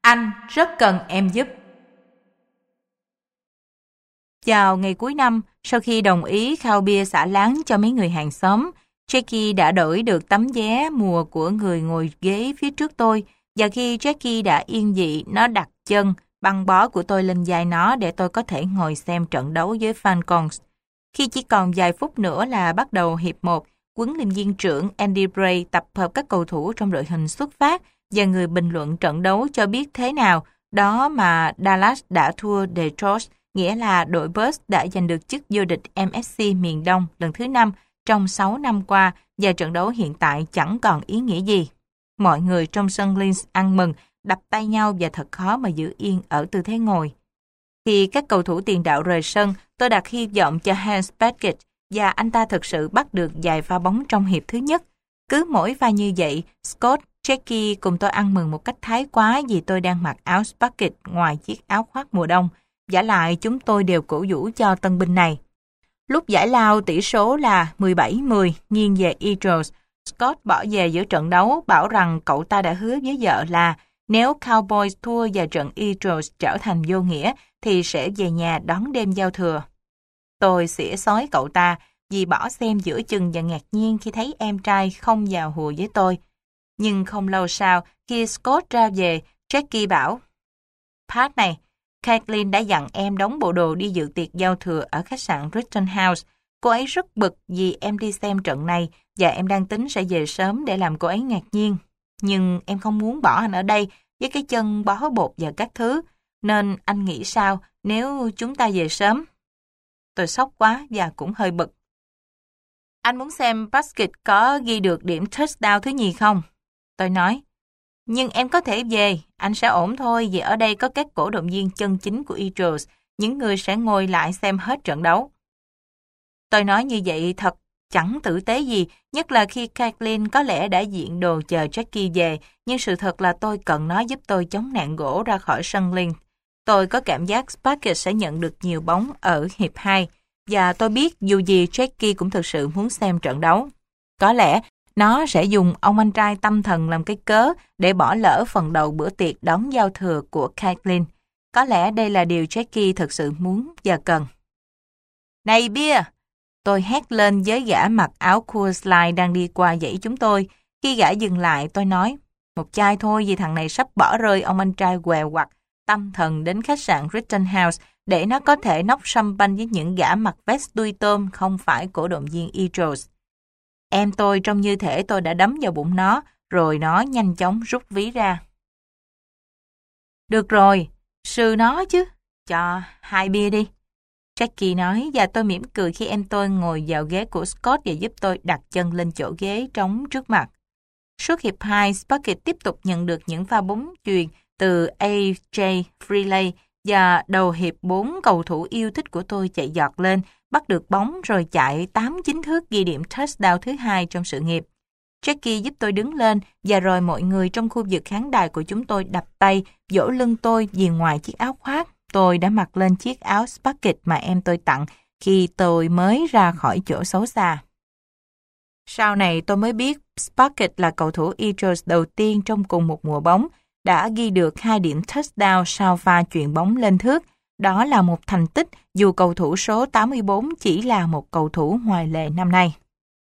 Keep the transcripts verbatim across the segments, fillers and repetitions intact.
Anh rất cần em giúp. Vào ngày cuối năm, sau khi đồng ý khao bia xả láng cho mấy người hàng xóm, Jackie đã đổi được tấm vé mùa của người ngồi ghế phía trước tôi, và khi Jackie đã yên dị, nó đặt chân, băng bó của tôi lên vai nó để tôi có thể ngồi xem trận đấu với Falcons. Khi chỉ còn vài phút nữa là bắt đầu hiệp một, huấn luyện viên trưởng Andy Bray tập hợp các cầu thủ trong đội hình xuất phát và người bình luận trận đấu cho biết thế nào đó mà Dallas đã thua Detroit, nghĩa là đội Bucs đã giành được chức vô địch en ép xê miền Đông lần thứ năm trong sáu năm qua và trận đấu hiện tại chẳng còn ý nghĩa gì. Mọi người trong sân Linz ăn mừng, đập tay nhau và thật khó mà giữ yên ở tư thế ngồi. Khi các cầu thủ tiền đạo rời sân, tôi đặt hy vọng cho Hans Beckett và anh ta thực sự bắt được vài pha bóng trong hiệp thứ nhất. Cứ mỗi pha như vậy, Scott, Jackie cùng tôi ăn mừng một cách thái quá vì tôi đang mặc áo Beckett ngoài chiếc áo khoác mùa đông. Vả lại chúng tôi đều cổ vũ cho tân binh này. Lúc giải lao tỷ số là mười bảy mười nghiêng về Eagles. Scott bỏ về giữa trận đấu bảo rằng cậu ta đã hứa với vợ là nếu Cowboys thua và trận Eagles trở thành vô nghĩa thì sẽ về nhà đón đêm giao thừa. Tôi xỉa xói cậu ta vì bỏ xem giữa chừng và ngạc nhiên khi thấy em trai không vào hùa với tôi. Nhưng không lâu sau, khi Scott ra về, Jackie bảo: Pat này, Kathleen đã dặn em đóng bộ đồ đi dự tiệc giao thừa ở khách sạn Rittenhouse. Cô ấy rất bực vì em đi xem trận này và em đang tính sẽ về sớm để làm cô ấy ngạc nhiên. Nhưng em không muốn bỏ anh ở đây với cái chân bó bột và các thứ, nên anh nghĩ sao nếu chúng ta về sớm? Tôi sốc quá và cũng hơi bực. Anh muốn xem Basket có ghi được điểm touchdown thứ nhì không? Tôi nói. Nhưng em có thể về, anh sẽ ổn thôi vì ở đây có các cổ động viên chân chính của Eagles, những người sẽ ngồi lại xem hết trận đấu. Tôi nói như vậy thật chẳng tử tế gì, nhất là khi Kathleen có lẽ đã diện đồ chờ Jackie về, nhưng sự thật là tôi cần nó giúp tôi chống nạn gỗ ra khỏi sân Linz. Tôi có cảm giác Sparkett sẽ nhận được nhiều bóng ở hiệp hai, và tôi biết dù gì Jackie cũng thực sự muốn xem trận đấu. Có lẽ nó sẽ dùng ông anh trai tâm thần làm cái cớ để bỏ lỡ phần đầu bữa tiệc đón giao thừa của Kathleen. Có lẽ đây là điều Jackie thực sự muốn và cần. Này bia! Tôi hét lên với gã mặc áo Coors Light đang đi qua dãy chúng tôi. Khi gã dừng lại, tôi nói, một chai thôi vì thằng này sắp bỏ rơi ông anh trai què quặt, tâm thần đến khách sạn Rittenhouse để nó có thể nốc champagne với những gã mặc vest đuôi tôm không phải cổ động viên Eagles. Em tôi trông như thể tôi đã đấm vào bụng nó, rồi nó nhanh chóng rút ví ra. Được rồi, sư nó chứ, cho hai bia đi. Jackie nói và tôi mỉm cười khi em tôi ngồi vào ghế của Scott và giúp tôi đặt chân lên chỗ ghế trống trước mặt. Suốt hiệp hai, Sparkett tiếp tục nhận được những pha bóng chuyền từ a jay Freeley và đầu hiệp bốn cầu thủ yêu thích của tôi chạy giọt lên, bắt được bóng rồi chạy tám chín thước ghi điểm touchdown thứ hai trong sự nghiệp. Jackie giúp tôi đứng lên và rồi mọi người trong khu vực khán đài của chúng tôi đập tay, vỗ lưng tôi vì ngoài chiếc áo khoác, tôi đã mặc lên chiếc áo Sparkett mà em tôi tặng khi tôi mới ra khỏi chỗ xấu xa. Sau này tôi mới biết Sparkett là cầu thủ Eagles đầu tiên trong cùng một mùa bóng đã ghi được hai điểm touchdown sau pha chuyền bóng lên thước. Đó là một thành tích dù cầu thủ số tám mươi bốn chỉ là một cầu thủ ngoài lệ năm nay.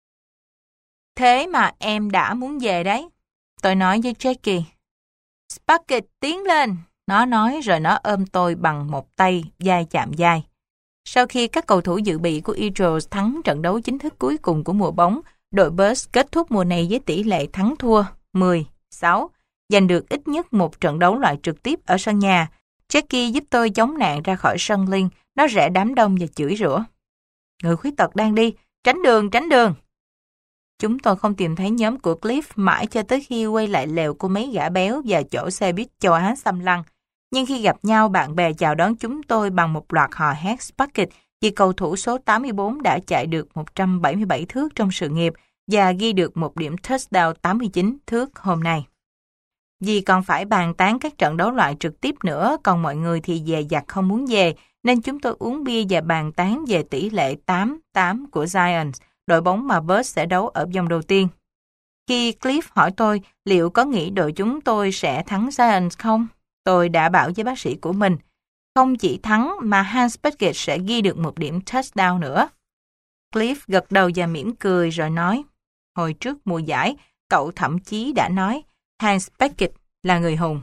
Thế mà em đã muốn về đấy. Tôi nói với Jackie. Sparkett tiến lên. Nó nói rồi nó ôm tôi bằng một tay, vai chạm vai. Sau khi các cầu thủ dự bị của Eagles thắng trận đấu chính thức cuối cùng của mùa bóng, đội Bucs kết thúc mùa này với tỷ lệ thắng thua mười sáu, giành được ít nhất một trận đấu loại trực tiếp ở sân nhà. Jackie giúp tôi chống nạn ra khỏi sân Linz, nó rẽ đám đông và chửi rủa. Người khuyết tật đang đi, tránh đường, tránh đường. Chúng tôi không tìm thấy nhóm của Cliff mãi cho tới khi quay lại lều của mấy gã béo và chỗ xe buýt châu Á xăm lăng. Nhưng khi gặp nhau, bạn bè chào đón chúng tôi bằng một loạt hò hét Sparkett vì cầu thủ số tám mươi bốn đã chạy được một trăm bảy mươi bảy thước trong sự nghiệp và ghi được một điểm touchdown tám mươi chín thước hôm nay. Vì còn phải bàn tán các trận đấu loại trực tiếp nữa, còn mọi người thì dè dặt không muốn về, nên chúng tôi uống bia và bàn tán về tỷ lệ tám tám của Giants, đội bóng mà Bucs sẽ đấu ở vòng đầu tiên. Khi Cliff hỏi tôi liệu có nghĩ đội chúng tôi sẽ thắng Giants không, Tôi đã bảo với bác sĩ của mình, không chỉ thắng mà Hans Beckett sẽ ghi được một điểm touchdown nữa. Cliff gật đầu và mỉm cười rồi nói, hồi trước mùa giải, cậu thậm chí đã nói Hans Beckett là người hùng.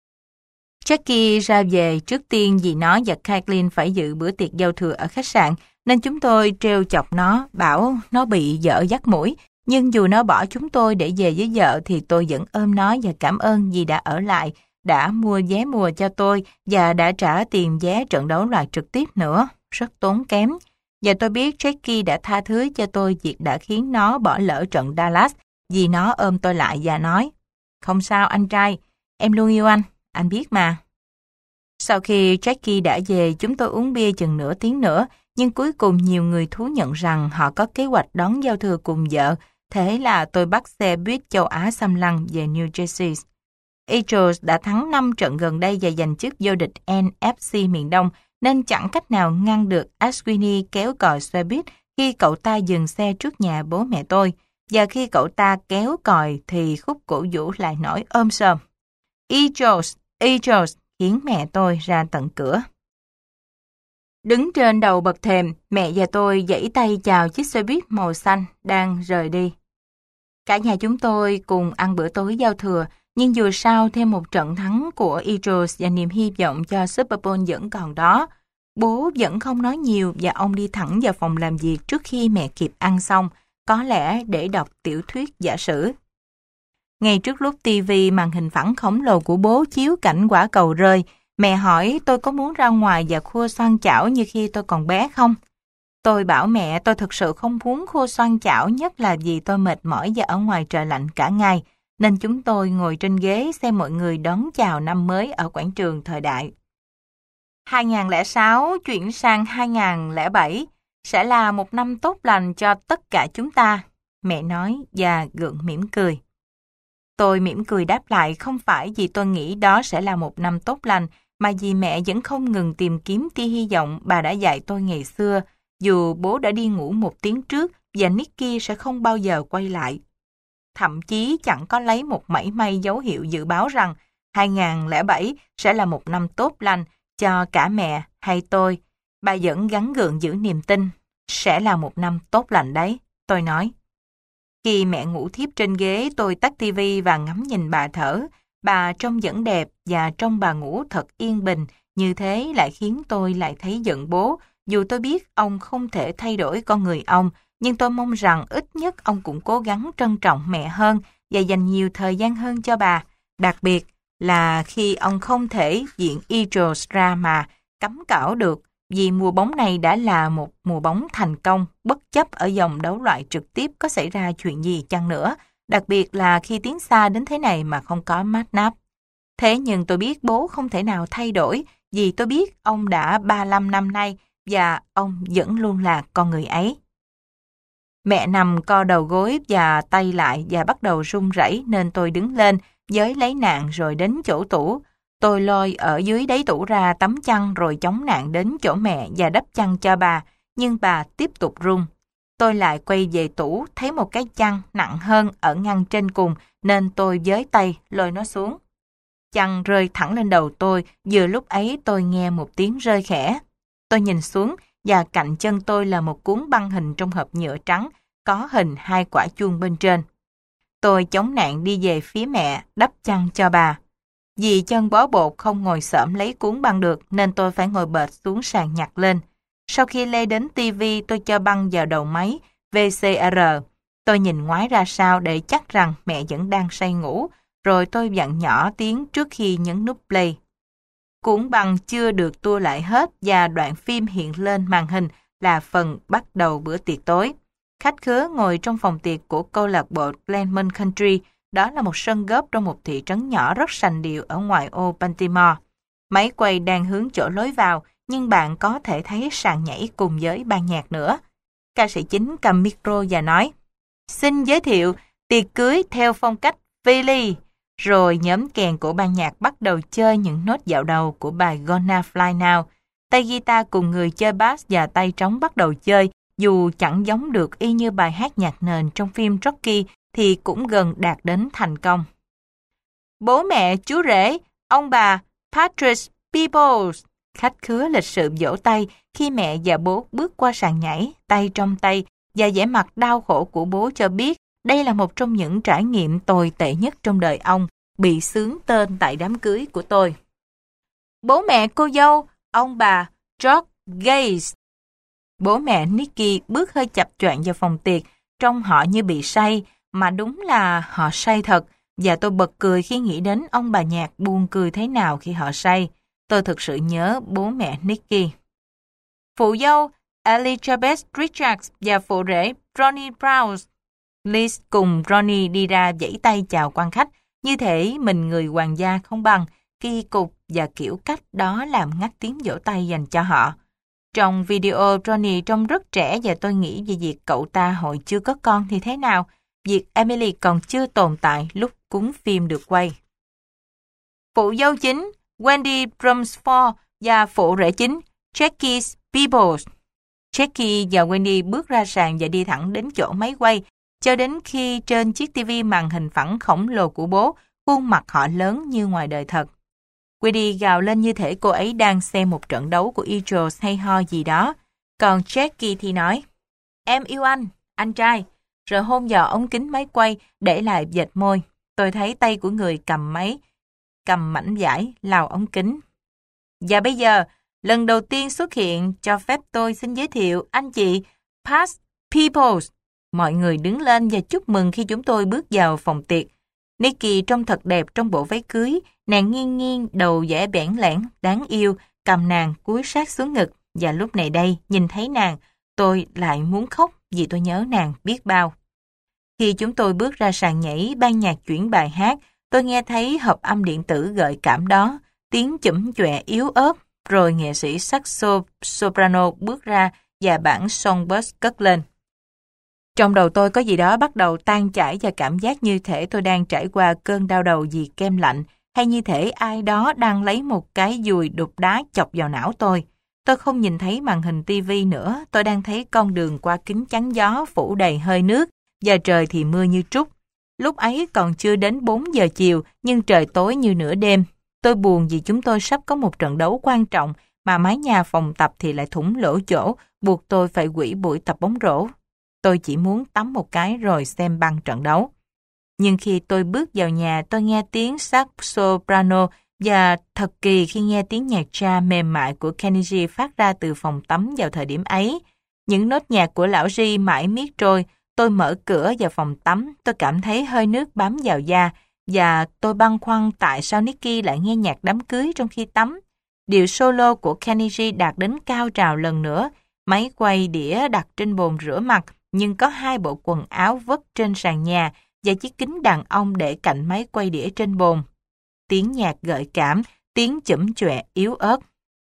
Jackie ra về trước tiên vì nó và Kathleen phải dự bữa tiệc giao thừa ở khách sạn, nên chúng tôi trêu chọc nó, bảo nó bị vợ dắt mũi. Nhưng dù nó bỏ chúng tôi để về với vợ thì tôi vẫn ôm nó và cảm ơn vì đã ở lại, đã mua vé mùa cho tôi và đã trả tiền vé trận đấu loại trực tiếp nữa, rất tốn kém. Và tôi biết Jackie đã tha thứ cho tôi việc đã khiến nó bỏ lỡ trận Dallas vì nó ôm tôi lại và nói, không sao anh trai, em luôn yêu anh, anh biết mà. Sau khi Jackie đã về, chúng tôi uống bia chừng nửa tiếng nữa, nhưng cuối cùng nhiều người thú nhận rằng họ có kế hoạch đón giao thừa cùng vợ, thế là tôi bắt xe buýt châu Á xâm lăng về New Jersey. Eagles đã thắng năm trận gần đây và giành chức vô địch N F C miền Đông, nên chẳng cách nào ngăn được Ashwini kéo còi xe buýt khi cậu ta dừng xe trước nhà bố mẹ tôi, và khi cậu ta kéo còi thì khúc cổ vũ lại nổi ôm sòm. Eagles, Eagles khiến mẹ tôi ra tận cửa. Đứng trên đầu bậc thềm, mẹ và tôi giãy tay chào chiếc xe buýt màu xanh đang rời đi. Cả nhà chúng tôi cùng ăn bữa tối giao thừa, nhưng dù sao thêm một trận thắng của Eagles và niềm hy vọng cho Super Bowl vẫn còn đó. Bố vẫn không nói nhiều và ông đi thẳng vào phòng làm việc trước khi mẹ kịp ăn xong, có lẽ để đọc tiểu thuyết giả sử. Ngay trước lúc tivi màn hình phẳng khổng lồ của bố chiếu cảnh quả cầu rơi, mẹ hỏi tôi có muốn ra ngoài và khua xoăn chảo như khi tôi còn bé không? Tôi bảo mẹ tôi thực sự không muốn khua xoăn chảo, nhất là vì tôi mệt mỏi và ở ngoài trời lạnh cả ngày, nên chúng tôi ngồi trên ghế xem mọi người đón chào năm mới ở quảng trường thời đại. hai không không sáu chuyển sang hai không không bảy sẽ là một năm tốt lành cho tất cả chúng ta, mẹ nói và gượng mỉm cười. Tôi mỉm cười đáp lại, không phải vì tôi nghĩ đó sẽ là một năm tốt lành, mà vì mẹ vẫn không ngừng tìm kiếm tia hy vọng bà đã dạy tôi ngày xưa, dù bố đã đi ngủ một tiếng trước và Nicky sẽ không bao giờ quay lại. Thậm chí chẳng có lấy một mảy may dấu hiệu dự báo rằng hai không không bảy sẽ là một năm tốt lành cho cả mẹ hay tôi. Bà vẫn gắng gượng giữ niềm tin, sẽ là một năm tốt lành đấy, tôi nói. Khi mẹ ngủ thiếp trên ghế, tôi tắt tivi và ngắm nhìn bà thở. Bà trông vẫn đẹp và trông bà ngủ thật yên bình, như thế lại khiến tôi lại thấy giận bố. Dù tôi biết ông không thể thay đổi con người ông, nhưng tôi mong rằng ít nhất ông cũng cố gắng trân trọng mẹ hơn và dành nhiều thời gian hơn cho bà. Đặc biệt là khi ông không thể diện Eagles ra mà cắm cảo được, vì mùa bóng này đã là một mùa bóng thành công, bất chấp ở vòng đấu loại trực tiếp có xảy ra chuyện gì chăng nữa, đặc biệt là khi tiến xa đến thế này mà không có Matt. Thế nhưng tôi biết bố không thể nào thay đổi, vì tôi biết ông đã ba mươi lăm năm nay và ông vẫn luôn là con người ấy. Mẹ nằm co đầu gối và tay lại và bắt đầu run rẩy, nên tôi đứng lên, giới lấy nạn rồi đến chỗ tủ. Tôi lôi ở dưới đáy tủ ra tấm chăn rồi chống nạn đến chỗ mẹ và đắp chăn cho bà, nhưng bà tiếp tục run. Tôi lại quay về tủ, thấy một cái chăn nặng hơn ở ngăn trên cùng, nên tôi giới tay lôi nó xuống. Chăn rơi thẳng lên đầu tôi, vừa lúc ấy tôi nghe một tiếng rơi khẽ. Tôi nhìn xuống và cạnh chân tôi là một cuốn băng hình trong hộp nhựa trắng, có hình hai quả chuông bên trên. Tôi chống nạn đi về phía mẹ, đắp chăn cho bà. Vì chân bó bột không ngồi xổm lấy cuốn băng được nên tôi phải ngồi bệt xuống sàn nhặt lên. Sau khi lê đến tivi, tôi cho băng vào đầu máy vê xê rờ. Tôi nhìn ngoái ra sau để chắc rằng mẹ vẫn đang say ngủ, rồi tôi dặn nhỏ tiếng trước khi nhấn nút play. Cuốn băng chưa được tua lại hết và đoạn phim hiện lên màn hình là phần bắt đầu bữa tiệc tối. Khách khứa ngồi trong phòng tiệc của câu lạc bộ Glenmont Country. Đó là một sân góp trong một thị trấn nhỏ rất sành điệu ở ngoại ô Baltimore. Máy quay đang hướng chỗ lối vào, nhưng bạn có thể thấy sàn nhảy cùng với ban nhạc nữa. Ca sĩ chính cầm micro và nói, xin giới thiệu tiệc cưới theo phong cách Philly. Rồi nhóm kèn của ban nhạc bắt đầu chơi những nốt dạo đầu của bài Gonna Fly Now. Tay guitar cùng người chơi bass và tay trống bắt đầu chơi, dù chẳng giống được y như bài hát nhạc nền trong phim Rocky thì cũng gần đạt đến thành công. Bố mẹ, chú rể, ông bà, Patrick Peebles, khách khứa lịch sự vỗ tay khi mẹ và bố bước qua sàn nhảy, tay trong tay, và vẻ mặt đau khổ của bố cho biết đây là một trong những trải nghiệm tồi tệ nhất trong đời ông, bị xướng tên tại đám cưới của tôi. Bố mẹ cô dâu, ông bà George Gates. Bố mẹ Nicky bước hơi chập choạng vào phòng tiệc, trông họ như bị say, mà đúng là họ say thật, và tôi bật cười khi nghĩ đến ông bà nhạc buồn cười thế nào khi họ say. Tôi thực sự nhớ bố mẹ Nicky. Phụ dâu Elizabeth Richards và phụ rể Ronnie Brown. Liz cùng Ronnie đi ra vẫy tay chào quan khách, như thể mình người hoàng gia không bằng, kỳ cục và kiểu cách đó làm ngắt tiếng vỗ tay dành cho họ. Trong video, Ronnie trông rất trẻ và tôi nghĩ về việc cậu ta hồi chưa có con thì thế nào, việc Emily còn chưa tồn tại lúc cuốn phim được quay. Phụ dâu chính Wendy Brumsford và phụ rể chính Jackie Peebles. Jackie và Wendy bước ra sàn và đi thẳng đến chỗ máy quay, cho đến khi trên chiếc ti vi màn hình phẳng khổng lồ của bố, khuôn mặt họ lớn như ngoài đời thật. Wendy gào lên như thể cô ấy đang xem một trận đấu của Eagles hay ho gì đó. Còn Jackie thì nói, em yêu anh, anh trai, rồi hôn vào ống kính máy quay để lại vệt môi. Tôi thấy tay của người cầm máy, cầm mảnh vải, lau ống kính. Và bây giờ, lần đầu tiên xuất hiện, cho phép tôi xin giới thiệu anh chị Pat Peebles. Mọi người đứng lên và chúc mừng khi chúng tôi bước vào phòng tiệc. Nicky trông thật đẹp trong bộ váy cưới, nàng nghiêng nghiêng, đầu vẻ bẽn lẽn, đáng yêu, cầm nàng cúi sát xuống ngực. Và lúc này đây, nhìn thấy nàng, tôi lại muốn khóc vì tôi nhớ nàng biết bao. Khi chúng tôi bước ra sàn nhảy, ban nhạc chuyển bài hát, tôi nghe thấy hợp âm điện tử gợi cảm đó, tiếng chủm chọe yếu ớt, rồi nghệ sĩ saxo soprano bước ra và bản Songbirds cất lên. Trong đầu tôi có gì đó bắt đầu tan chảy và cảm giác như thể tôi đang trải qua cơn đau đầu vì kem lạnh, hay như thể ai đó đang lấy một cái dùi đục đá chọc vào não tôi. Tôi không nhìn thấy màn hình ti vi nữa, tôi đang thấy con đường qua kính chắn gió phủ đầy hơi nước, và trời thì mưa như trút. Lúc ấy còn chưa đến bốn giờ chiều, nhưng trời tối như nửa đêm. Tôi buồn vì chúng tôi sắp có một trận đấu quan trọng, mà mái nhà phòng tập thì lại thủng lỗ chỗ, buộc tôi phải hủy buổi tập bóng rổ. Tôi chỉ muốn tắm một cái rồi xem băng trận đấu. Nhưng khi tôi bước vào nhà, tôi nghe tiếng sax soprano và thật kỳ khi nghe tiếng nhạc jazz mềm mại của Kenny G phát ra từ phòng tắm vào thời điểm ấy. Những nốt nhạc của lão G mãi miết trôi. Tôi mở cửa vào phòng tắm, tôi cảm thấy hơi nước bám vào da, và tôi băn khoăn tại sao Nicky lại nghe nhạc đám cưới trong khi tắm. Điệu solo của Kenny G đạt đến cao trào lần nữa. Máy quay đĩa đặt trên bồn rửa mặt, nhưng có hai bộ quần áo vất trên sàn nhà và chiếc kính đàn ông để cạnh máy quay đĩa trên bồn. Tiếng nhạc gợi cảm, tiếng chủm chọe yếu ớt.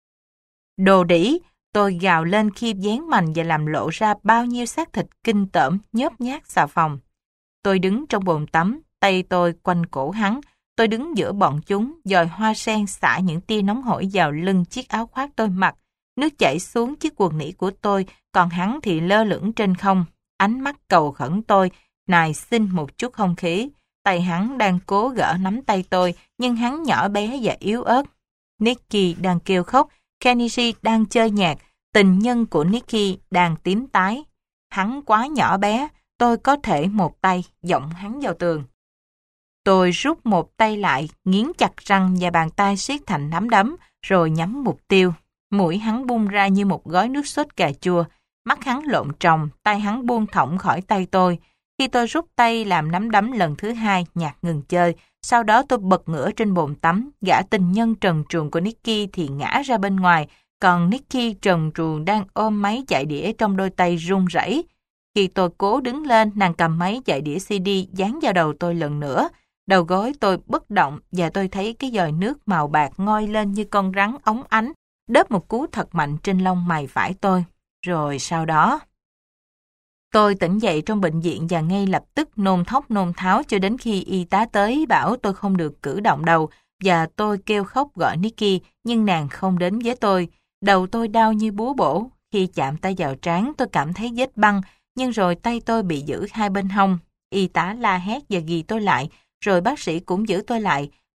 Đồ đĩ, tôi gào lên khi vén mành và làm lộ ra bao nhiêu xác thịt kinh tởm nhớp nhác xà phòng. Tôi đứng trong bồn tắm, tay tôi quanh cổ hắn. Tôi đứng giữa bọn chúng, dòi hoa sen xả những tia nóng hổi vào lưng chiếc áo khoác tôi mặc. Nước chảy xuống chiếc quần nỉ của tôi, còn hắn thì lơ lửng trên không. Ánh mắt cầu khẩn tôi, nài xin một chút không khí. Tay hắn đang cố gỡ nắm tay tôi, nhưng hắn nhỏ bé và yếu ớt. Nicky đang kêu khóc, Kenny G đang chơi nhạc, tình nhân của Nicky đang tím tái. Hắn quá nhỏ bé, tôi có thể một tay giọng hắn vào tường. Tôi rút một tay lại, nghiến chặt răng và bàn tay siết thành nắm đấm, rồi nhắm mục tiêu. Mũi hắn bung ra như một gói nước sốt cà chua, mắt hắn lộn tròng, tay hắn buông thõng khỏi tay tôi. Khi tôi rút tay làm nắm đấm lần thứ hai, nhạc ngừng chơi. Sau đó tôi bật ngửa trên bồn tắm, gã tình nhân trần truồng của Nicky thì ngã ra bên ngoài, còn Nicky trần truồng đang ôm máy chạy đĩa trong đôi tay run rẩy. Khi tôi cố đứng lên, nàng cầm máy chạy đĩa xê đê dán vào đầu tôi lần nữa. Đầu gối tôi bất động và tôi thấy cái giòi nước màu bạc ngoi lên như con rắn óng ánh, đớp một cú thật mạnh trên lông mày phải tôi. Rồi sau đó, tôi tỉnh dậy trong bệnh viện và ngay lập tức nôn thốc nôn tháo cho đến khi y tá tới bảo tôi không được cử động đầu, và tôi kêu khóc gọi Nicky, nhưng nàng không đến với tôi. Đầu tôi đau như búa bổ. Khi chạm tay vào trán, tôi cảm thấy vết băng, nhưng rồi tay tôi bị giữ hai bên hông. Y tá la hét và ghi tôi lại, rồi bác sĩ cũng giữ tôi lại.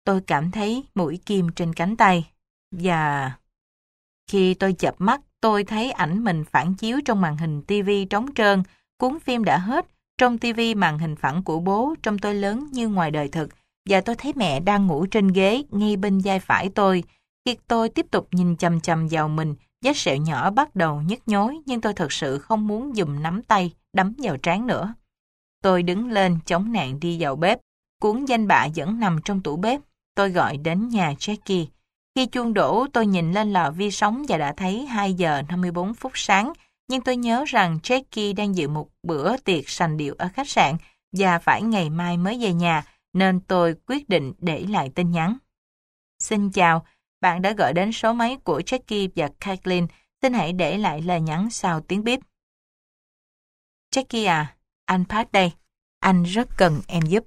tôi cảm thấy mũi kim trên cánh tay. Và khi tôi chợp mắt, tôi thấy ảnh mình phản chiếu trong màn hình tivi trống trơn. Cuốn phim đã hết. Trong tivi màn hình phẳng của bố trông tôi lớn như ngoài đời thực. Và tôi thấy mẹ đang ngủ trên ghế ngay bên vai phải tôi. Khi tôi tiếp tục nhìn chằm chằm vào mình, vết sẹo nhỏ bắt đầu nhức nhối, nhưng tôi thật sự không muốn dùng nắm tay đấm vào trán nữa. Tôi đứng lên chống nạn đi vào bếp. Cuốn danh bạ vẫn nằm trong tủ bếp. Tôi gọi đến nhà Jackie. Khi chuông đổ, tôi nhìn lên lò vi sóng và đã thấy hai giờ năm mươi bốn phút sáng. Nhưng tôi nhớ rằng Jackie đang dự một bữa tiệc sành điệu ở khách sạn và phải ngày mai mới về nhà, nên tôi quyết định để lại tin nhắn. Xin chào, bạn đã gọi đến số máy của Jackie và Kathleen. Xin hãy để lại lời nhắn sau tiếng bíp. Jackie à, anh Pat đây. Anh rất cần em giúp.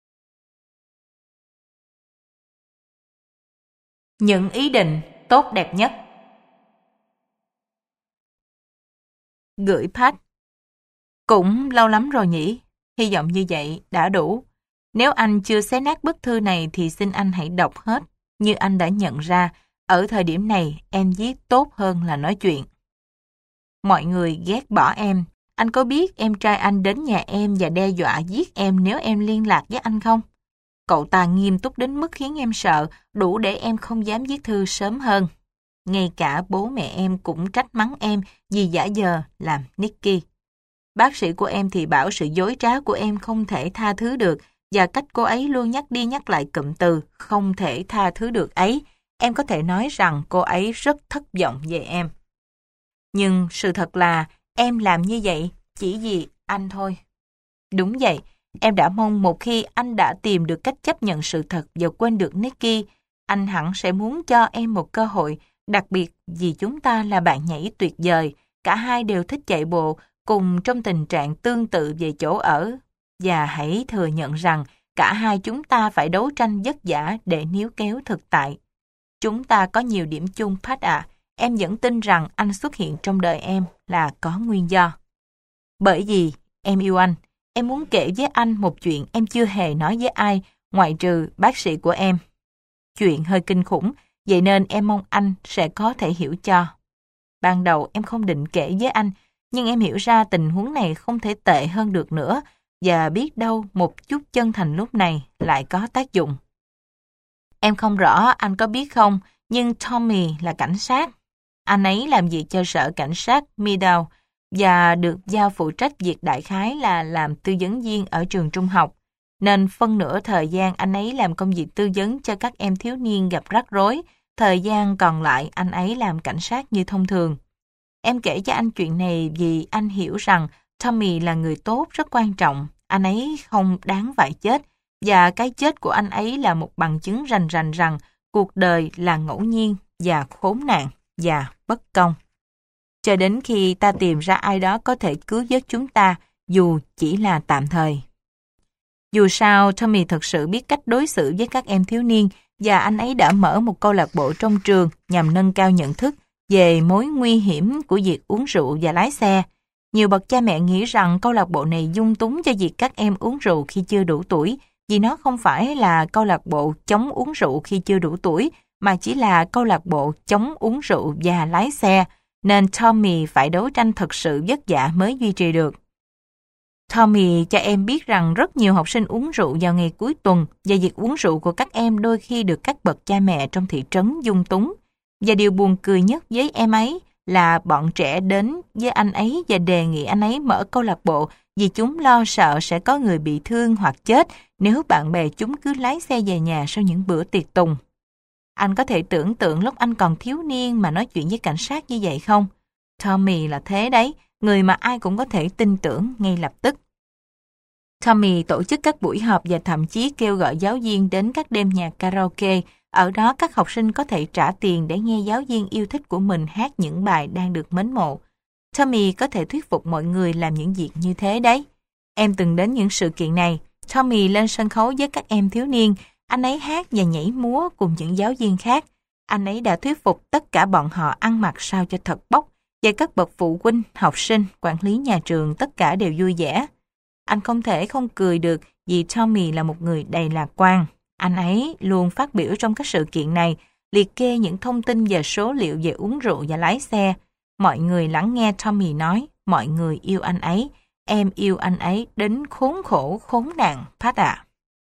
Những ý định tốt đẹp nhất. Gửi Pat. Cũng lâu lắm rồi nhỉ? Hy vọng như vậy đã đủ. Nếu anh chưa xé nát bức thư này thì xin anh hãy đọc hết. Như anh đã nhận ra, ở thời điểm này em viết tốt hơn là nói chuyện. Mọi người ghét bỏ em. Anh có biết em trai anh đến nhà em và đe dọa giết em nếu em liên lạc với anh không? Cậu ta nghiêm túc đến mức khiến em sợ, đủ để em không dám viết thư sớm hơn. Ngay cả bố mẹ em cũng trách mắng em vì giả vờ làm Nicky. Bác sĩ của em thì bảo sự dối trá của em không thể tha thứ được, và cách cô ấy luôn nhắc đi nhắc lại cụm từ không thể tha thứ được ấy, em có thể nói rằng cô ấy rất thất vọng về em. Nhưng sự thật là em làm như vậy chỉ vì anh thôi. Đúng vậy, em đã mong một khi anh đã tìm được cách chấp nhận sự thật và quên được Nicky, anh hẳn sẽ muốn cho em một cơ hội, đặc biệt vì chúng ta là bạn nhảy tuyệt vời, cả hai đều thích chạy bộ, cùng trong tình trạng tương tự về chỗ ở. Và hãy thừa nhận rằng cả hai chúng ta phải đấu tranh vất vả để níu kéo thực tại. Chúng ta có nhiều điểm chung, Pat ạ. Em vẫn tin rằng anh xuất hiện trong đời em là có nguyên do. Bởi vì em yêu anh, em muốn kể với anh một chuyện em chưa hề nói với ai, ngoại trừ bác sĩ của em. Chuyện hơi kinh khủng, vậy nên em mong anh sẽ có thể hiểu cho. Ban đầu em không định kể với anh, nhưng em hiểu ra tình huống này không thể tệ hơn được nữa, và biết đâu một chút chân thành lúc này lại có tác dụng. Em không rõ anh có biết không, nhưng Tommy là cảnh sát. Anh ấy làm việc cho sở cảnh sát Meadow và được giao phụ trách việc đại khái là làm tư vấn viên ở trường trung học, nên phân nửa thời gian anh ấy làm công việc tư vấn cho các em thiếu niên gặp rắc rối, thời gian còn lại anh ấy làm cảnh sát như thông thường. Em kể cho anh chuyện này vì anh hiểu rằng Tommy là người tốt rất quan trọng, anh ấy không đáng phải chết, và cái chết của anh ấy là một bằng chứng rành rành rằng cuộc đời là ngẫu nhiên và khốn nạn và bất công. Cho đến khi ta tìm ra ai đó có thể cứu vớt chúng ta, dù chỉ là tạm thời. Dù sao, Tommy thật sự biết cách đối xử với các em thiếu niên, và anh ấy đã mở một câu lạc bộ trong trường nhằm nâng cao nhận thức về mối nguy hiểm của việc uống rượu và lái xe. Nhiều bậc cha mẹ nghĩ rằng câu lạc bộ này dung túng cho việc các em uống rượu khi chưa đủ tuổi, vì nó không phải là câu lạc bộ chống uống rượu khi chưa đủ tuổi, mà chỉ là câu lạc bộ chống uống rượu và lái xe, nên Tommy phải đấu tranh thật sự vất vả mới duy trì được. Tommy cho em biết rằng rất nhiều học sinh uống rượu vào ngày cuối tuần, và việc uống rượu của các em đôi khi được các bậc cha mẹ trong thị trấn dung túng. Và điều buồn cười nhất với em ấy là bọn trẻ đến với anh ấy và đề nghị anh ấy mở câu lạc bộ vì chúng lo sợ sẽ có người bị thương hoặc chết nếu bạn bè chúng cứ lái xe về nhà sau những bữa tiệc tùng. Anh có thể tưởng tượng lúc anh còn thiếu niên mà nói chuyện với cảnh sát như vậy không? Tommy là thế đấy, người mà ai cũng có thể tin tưởng ngay lập tức. Tommy tổ chức các buổi họp và thậm chí kêu gọi giáo viên đến các đêm nhạc karaoke. Ở đó các học sinh có thể trả tiền để nghe giáo viên yêu thích của mình hát những bài đang được mến mộ. Tommy có thể thuyết phục mọi người làm những việc như thế đấy. Em từng đến những sự kiện này. Tommy lên sân khấu với các em thiếu niên. Anh ấy hát và nhảy múa cùng những giáo viên khác. Anh ấy đã thuyết phục tất cả bọn họ ăn mặc sao cho thật bốc, và các bậc phụ huynh, học sinh, quản lý nhà trường tất cả đều vui vẻ. Anh không thể không cười được vì Tommy là một người đầy lạc quan. Anh ấy luôn phát biểu trong các sự kiện này, liệt kê những thông tin và số liệu về uống rượu và lái xe. Mọi người lắng nghe Tommy nói, mọi người yêu anh ấy, em yêu anh ấy đến khốn khổ, khốn nạn, Pat ạ.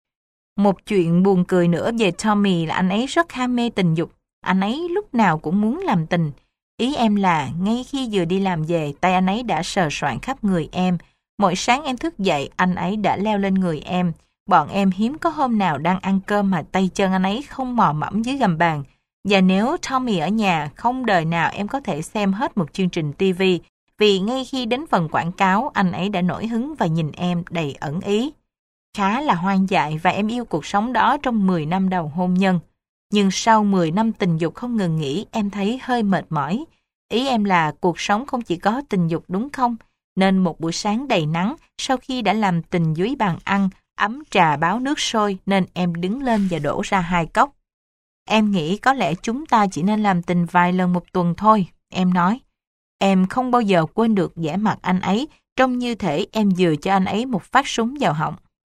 Một chuyện buồn cười nữa về Tommy là anh ấy rất ham mê tình dục. Anh ấy lúc nào cũng muốn làm tình. Ý em là ngay khi vừa đi làm về, tay anh ấy đã sờ soạng khắp người em. Mỗi sáng em thức dậy, anh ấy đã leo lên người em. Bọn em hiếm có hôm nào đang ăn cơm mà tay chân anh ấy không mò mẫm dưới gầm bàn. Và nếu Tommy ở nhà, không đời nào em có thể xem hết một chương trình ti vi, vì ngay khi đến phần quảng cáo, anh ấy đã nổi hứng và nhìn em đầy ẩn ý. Khá là hoang dại và em yêu cuộc sống đó trong mười năm đầu hôn nhân. Nhưng sau mười năm tình dục không ngừng nghỉ, em thấy hơi mệt mỏi. Ý em là cuộc sống không chỉ có tình dục đúng không? Nên một buổi sáng đầy nắng, sau khi đã làm tình dưới bàn ăn, ấm trà báo nước sôi nên em đứng lên và đổ ra hai cốc. Em nghĩ có lẽ chúng ta chỉ nên làm tình vài lần một tuần thôi, em nói. Em không bao giờ quên được vẻ mặt anh ấy, trông như thể em vừa cho anh ấy một phát súng vào họng.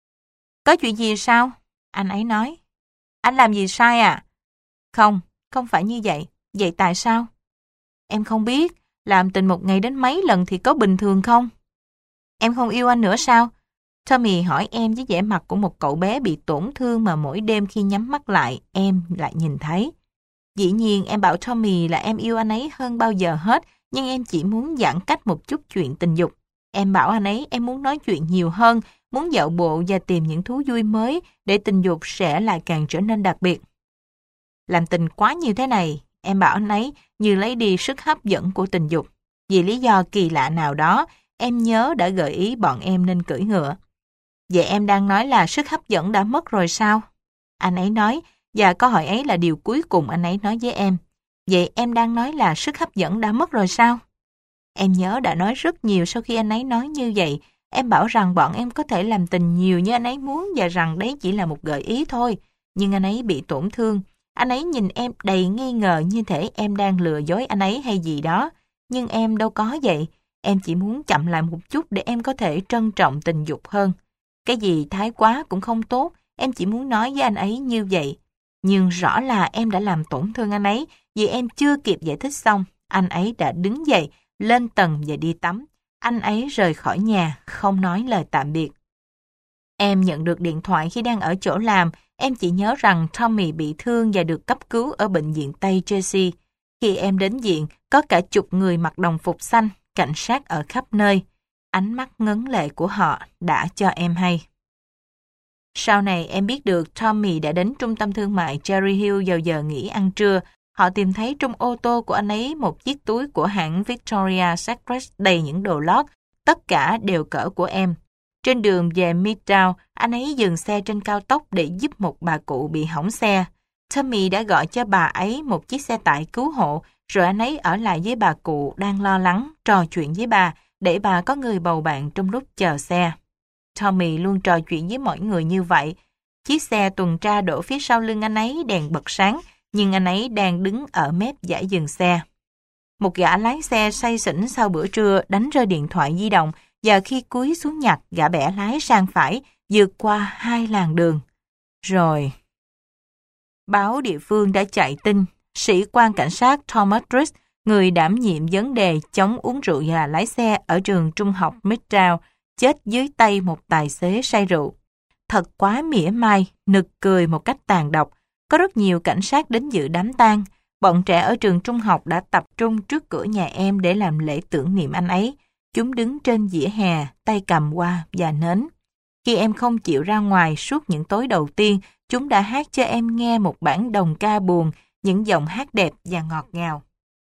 Có chuyện gì sao? Anh ấy nói. Anh làm gì sai à? Không, không phải như vậy. Vậy tại sao? Em không biết, làm tình một ngày đến mấy lần thì có bình thường không? Em không yêu anh nữa sao? Tommy hỏi em với vẻ mặt của một cậu bé bị tổn thương mà mỗi đêm khi nhắm mắt lại, em lại nhìn thấy. Dĩ nhiên em bảo Tommy là em yêu anh ấy hơn bao giờ hết, nhưng em chỉ muốn giãn cách một chút chuyện tình dục. Em bảo anh ấy em muốn nói chuyện nhiều hơn, muốn dạo bộ và tìm những thú vui mới để tình dục sẽ lại càng trở nên đặc biệt. Làm tình quá như thế này, em bảo anh ấy như lấy đi sức hấp dẫn của tình dục. Vì lý do kỳ lạ nào đó, em nhớ đã gợi ý bọn em nên cưỡi ngựa. Vậy em đang nói là sức hấp dẫn đã mất rồi sao? Anh ấy nói, và câu hỏi ấy là điều cuối cùng anh ấy nói với em. Vậy em đang nói là sức hấp dẫn đã mất rồi sao? Em nhớ đã nói rất nhiều sau khi anh ấy nói như vậy. Em bảo rằng bọn em có thể làm tình nhiều như anh ấy muốn và rằng đấy chỉ là một gợi ý thôi. Nhưng anh ấy bị tổn thương. Anh ấy nhìn em đầy nghi ngờ như thể em đang lừa dối anh ấy hay gì đó. Nhưng em đâu có vậy. Em chỉ muốn chậm lại một chút để em có thể trân trọng tình dục hơn. Cái gì thái quá cũng không tốt. Em chỉ muốn nói với anh ấy như vậy. Nhưng rõ là em đã làm tổn thương anh ấy vì em chưa kịp giải thích xong. Anh ấy đã đứng dậy, lên tầng và đi tắm. Anh ấy rời khỏi nhà, không nói lời tạm biệt. Em nhận được điện thoại khi đang ở chỗ làm. Em chỉ nhớ rằng Tommy bị thương và được cấp cứu ở bệnh viện Tây Jersey. Khi em đến viện, có cả chục người mặc đồng phục xanh, cảnh sát ở khắp nơi. Ánh mắt ngấn lệ của họ đã cho em hay. Sau này em biết được Tommy đã đến trung tâm thương mại Cherry Hill vào giờ nghỉ ăn trưa. Họ tìm thấy trong ô tô của anh ấy một chiếc túi của hãng Victoria's Secret đầy những đồ lót, tất cả đều cỡ của em. Trên đường về Midtown, anh ấy dừng xe trên cao tốc để giúp một bà cụ bị hỏng xe. Tommy đã gọi cho bà ấy một chiếc xe tải cứu hộ, rồi anh ấy ở lại với bà cụ đang lo lắng, trò chuyện với bà, để bà có người bầu bạn trong lúc chờ xe. Tommy luôn trò chuyện với mọi người như vậy. Chiếc xe tuần tra đổ phía sau lưng anh ấy đèn bật sáng, nhưng anh ấy đang đứng ở mép dãy dừng xe. Một gã lái xe say xỉn sau bữa trưa đánh rơi điện thoại di động và khi cúi xuống nhặt, gã bẻ lái sang phải, vượt qua hai làn đường. Rồi, báo địa phương đã chạy tin, sĩ quan cảnh sát Thomas Driggs, người đảm nhiệm vấn đề chống uống rượu và lái xe ở trường trung học Midtown, chết dưới tay một tài xế say rượu. Thật quá mỉa mai, nực cười một cách tàn độc. Có rất nhiều cảnh sát đến dự đám tang. Bọn trẻ ở trường trung học đã tập trung trước cửa nhà em để làm lễ tưởng niệm anh ấy. Chúng đứng trên vỉa hè, tay cầm hoa và nến. Khi em không chịu ra ngoài suốt những tối đầu tiên, chúng đã hát cho em nghe một bản đồng ca buồn, những giọng hát đẹp và ngọt ngào.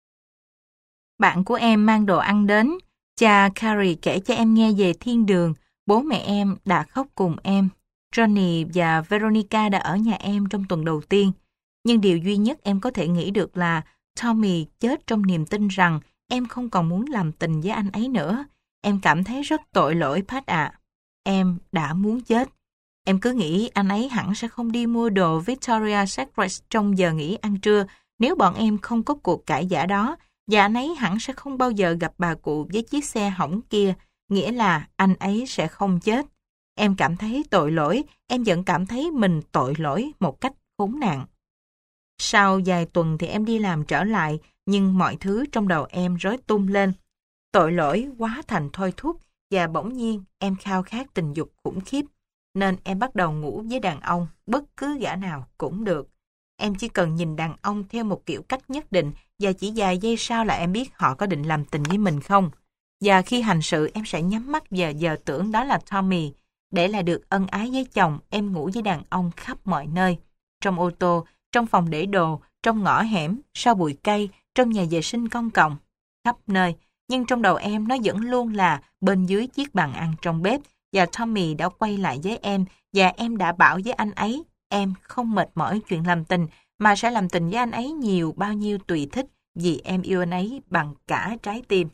Bạn của em mang đồ ăn đến. Cha Carrie kể cho em nghe về thiên đường. Bố mẹ em đã khóc cùng em. Johnny và Veronica đã ở nhà em trong tuần đầu tiên. Nhưng điều duy nhất em có thể nghĩ được là Tommy chết trong niềm tin rằng em không còn muốn làm tình với anh ấy nữa. Em cảm thấy rất tội lỗi, Pat ạ. Em đã muốn chết. Em cứ nghĩ anh ấy hẳn sẽ không đi mua đồ Victoria's Secret trong giờ nghỉ ăn trưa nếu bọn em không có cuộc cãi vã đó, và anh ấy hẳn sẽ không bao giờ gặp bà cụ với chiếc xe hỏng kia, nghĩa là anh ấy sẽ không chết. Em cảm thấy tội lỗi, em vẫn cảm thấy mình tội lỗi một cách khốn nạn. Sau vài tuần thì em đi làm trở lại, nhưng mọi thứ trong đầu em rối tung lên. Tội lỗi quá thành thôi thúc, và bỗng nhiên em khao khát tình dục khủng khiếp. Nên em bắt đầu ngủ với đàn ông, bất cứ gã nào cũng được. Em chỉ cần nhìn đàn ông theo một kiểu cách nhất định, và chỉ vài giây sau là em biết họ có định làm tình với mình không. Và khi hành sự em sẽ nhắm mắt và giờ tưởng đó là Tommy. Để là được ân ái với chồng, em ngủ với đàn ông khắp mọi nơi. Trong ô tô, trong phòng để đồ, trong ngõ hẻm, sau bụi cây, trong nhà vệ sinh công cộng, khắp nơi. Nhưng trong đầu em nó vẫn luôn là bên dưới chiếc bàn ăn trong bếp, và Tommy đã quay lại với em, và em đã bảo với anh ấy, em không mệt mỏi chuyện làm tình, mà sẽ làm tình với anh ấy nhiều bao nhiêu tùy thích, vì em yêu anh ấy bằng cả trái tim.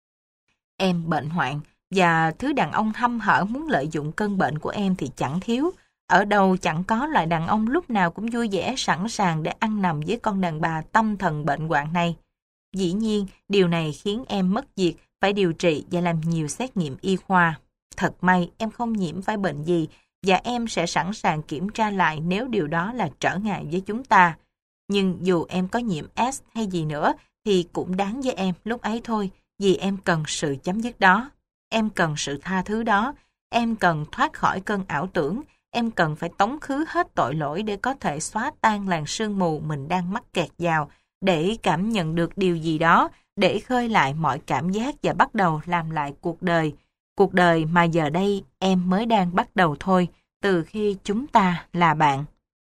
Em bệnh hoạn, và thứ đàn ông hăm hở muốn lợi dụng cơn bệnh của em thì chẳng thiếu. Ở đâu chẳng có loại đàn ông lúc nào cũng vui vẻ sẵn sàng để ăn nằm với con đàn bà tâm thần bệnh hoạn này. Dĩ nhiên, điều này khiến em mất việc, phải điều trị và làm nhiều xét nghiệm y khoa. Thật may em không nhiễm phải bệnh gì, và em sẽ sẵn sàng kiểm tra lại nếu điều đó là trở ngại với chúng ta. Nhưng dù em có nhiễm S hay gì nữa, thì cũng đáng với em lúc ấy thôi, vì em cần sự chấm dứt đó. Em cần sự tha thứ đó. Em cần thoát khỏi cơn ảo tưởng. Em cần phải tống khứ hết tội lỗi để có thể xóa tan làn sương mù mình đang mắc kẹt vào, để cảm nhận được điều gì đó, để khơi lại mọi cảm giác và bắt đầu làm lại cuộc đời. Cuộc đời mà giờ đây em mới đang bắt đầu thôi, từ khi chúng ta là bạn.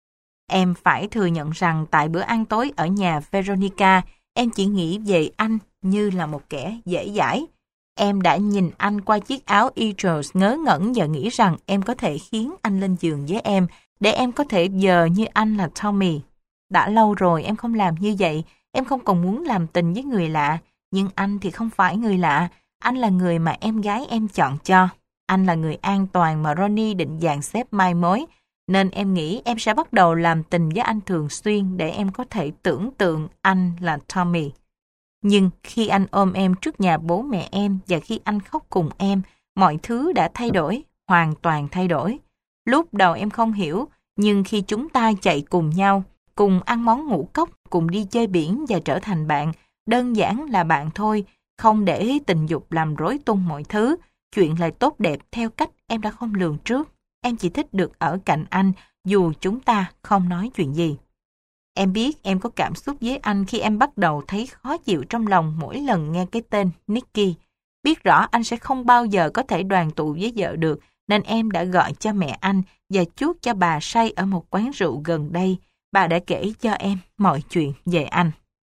Em phải thừa nhận rằng tại bữa ăn tối ở nhà Veronica, em chỉ nghĩ về anh như là một kẻ dễ dãi. Em đã nhìn anh qua chiếc áo Eagles ngớ ngẩn và nghĩ rằng em có thể khiến anh lên giường với em, để em có thể vờ như anh là Tommy. Đã lâu rồi em không làm như vậy, em không còn muốn làm tình với người lạ, nhưng anh thì không phải người lạ, anh là người mà em gái em chọn cho. Anh là người an toàn mà Ronnie định dàn xếp mai mối, nên em nghĩ em sẽ bắt đầu làm tình với anh thường xuyên để em có thể tưởng tượng anh là Tommy. Nhưng khi anh ôm em trước nhà bố mẹ em và khi anh khóc cùng em, mọi thứ đã thay đổi, hoàn toàn thay đổi. Lúc đầu em không hiểu, nhưng khi chúng ta chạy cùng nhau, cùng ăn món ngũ cốc, cùng đi chơi biển và trở thành bạn, đơn giản là bạn thôi, không để tình dục làm rối tung mọi thứ, chuyện lại tốt đẹp theo cách em đã không lường trước. Em chỉ thích được ở cạnh anh, dù chúng ta không nói chuyện gì. Em biết em có cảm xúc với anh khi em bắt đầu thấy khó chịu trong lòng mỗi lần nghe cái tên Nicky. Biết rõ anh sẽ không bao giờ có thể đoàn tụ với vợ được, nên em đã gọi cho mẹ anh và chuốt cho bà say ở một quán rượu gần đây. Bà đã kể cho em mọi chuyện về anh.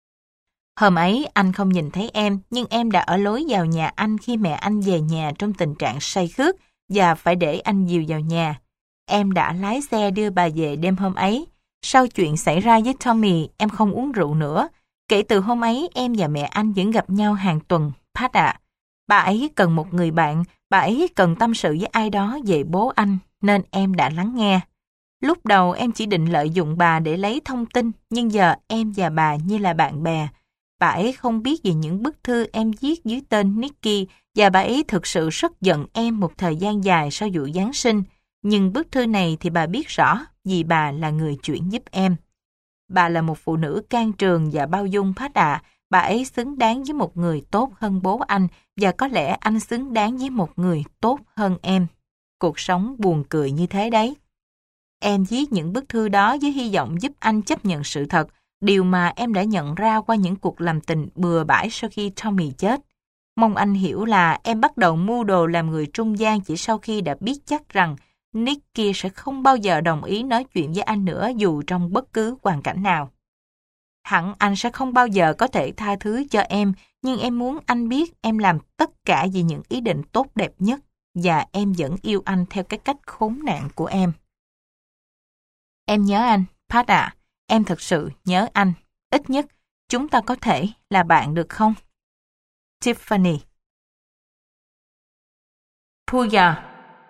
Hôm ấy anh không nhìn thấy em, nhưng em đã ở lối vào nhà anh khi mẹ anh về nhà trong tình trạng say khướt và phải để anh dìu vào nhà. Em đã lái xe đưa bà về đêm hôm ấy. Sau chuyện xảy ra với Tommy, em không uống rượu nữa. Kể từ hôm ấy, em và mẹ anh vẫn gặp nhau hàng tuần. Pat ạ, bà ấy cần một người bạn, bà ấy cần tâm sự với ai đó về bố anh, nên em đã lắng nghe. Lúc đầu em chỉ định lợi dụng bà để lấy thông tin, nhưng giờ em và bà như là bạn bè. Bà ấy không biết về những bức thư em viết dưới tên Nicky, và bà ấy thực sự rất giận em một thời gian dài sau vụ Giáng sinh. Nhưng bức thư này thì bà biết rõ, vì bà là người chuyển giúp em. Bà là một phụ nữ can trường và bao dung Pat ạ. Bà ấy xứng đáng với một người tốt hơn bố anh, và có lẽ anh xứng đáng với một người tốt hơn em. Cuộc sống buồn cười như thế đấy. Em viết những bức thư đó với hy vọng giúp anh chấp nhận sự thật, điều mà em đã nhận ra qua những cuộc làm tình bừa bãi sau khi Tommy chết. Mong anh hiểu là em bắt đầu mưu đồ làm người trung gian chỉ sau khi đã biết chắc rằng Nicky sẽ không bao giờ đồng ý nói chuyện với anh nữa dù trong bất cứ hoàn cảnh nào. Hẳn anh sẽ không bao giờ có thể tha thứ cho em, nhưng em muốn anh biết em làm tất cả vì những ý định tốt đẹp nhất, và em vẫn yêu anh theo cái cách khốn nạn của em. Em nhớ anh, Pat ạ. Em thật sự nhớ anh. Ít nhất, chúng ta có thể là bạn được không? Tiffany. Pooja.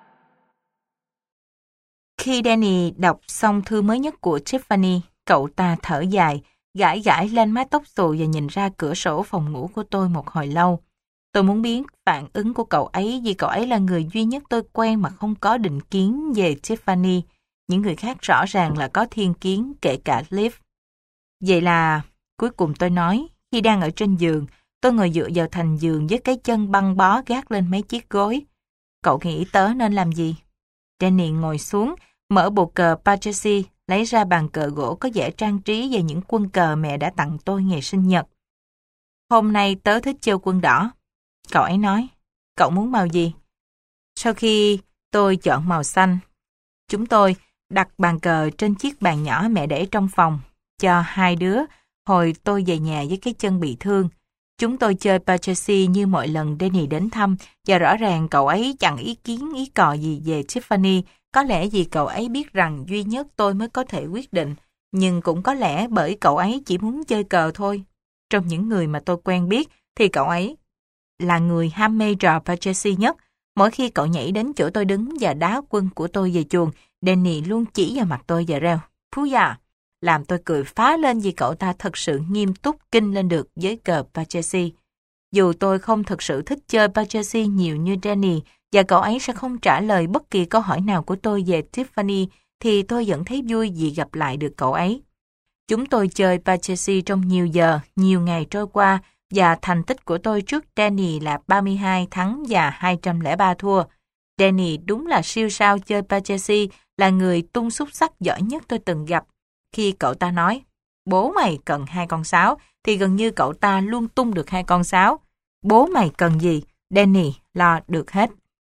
Khi Danny đọc xong thư mới nhất của Tiffany, cậu ta thở dài, gãi gãi lên mái tóc xù và nhìn ra cửa sổ phòng ngủ của tôi một hồi lâu. Tôi muốn biết phản ứng của cậu ấy vì cậu ấy là người duy nhất tôi quen mà không có định kiến về Tiffany. Những người khác rõ ràng là có thiên kiến, kể cả Liv. Vậy là, cuối cùng tôi nói, khi đang ở trên giường, tôi ngồi dựa vào thành giường với cái chân băng bó gác lên mấy chiếc gối. Cậu nghĩ tớ nên làm gì? Danny ngồi xuống, mở bộ cờ Pachesi, lấy ra bàn cờ gỗ có vẻ trang trí về những quân cờ mẹ đã tặng tôi ngày sinh nhật. Hôm nay tớ thích chơi quân đỏ. Cậu ấy nói, cậu muốn màu gì? Sau khi tôi chọn màu xanh, chúng tôi đặt bàn cờ trên chiếc bàn nhỏ mẹ để trong phòng, cho hai đứa, hồi tôi về nhà với cái chân bị thương. Chúng tôi chơi Pachesi như mọi lần Danny đến thăm, và rõ ràng cậu ấy chẳng ý kiến ý cò gì về Tiffany, có lẽ vì cậu ấy biết rằng duy nhất tôi mới có thể quyết định, nhưng cũng có lẽ bởi cậu ấy chỉ muốn chơi cờ thôi. Trong những người mà tôi quen biết, thì cậu ấy là người ham mê trò Pachesi nhất. Mỗi khi cậu nhảy đến chỗ tôi đứng và đá quân của tôi về chuồng, Danny luôn chỉ vào mặt tôi và reo, Phú già, làm tôi cười phá lên vì cậu ta thật sự nghiêm túc kinh lên được với cờ Pachesi. Dù tôi không thực sự thích chơi Pachesi nhiều như Danny và cậu ấy sẽ không trả lời bất kỳ câu hỏi nào của tôi về Tiffany, thì tôi vẫn thấy vui vì gặp lại được cậu ấy. Chúng tôi chơi Pachesi trong nhiều giờ, nhiều ngày trôi qua, và thành tích của tôi trước Danny là ba mươi hai thắng và hai trăm lẻ ba thua. Danny đúng là siêu sao chơi Pachesi, là người tung xúc sắc giỏi nhất tôi từng gặp. Khi cậu ta nói, bố mày cần hai con sáo, thì gần như cậu ta luôn tung được hai con sáo. Bố mày cần gì, Danny lo được hết.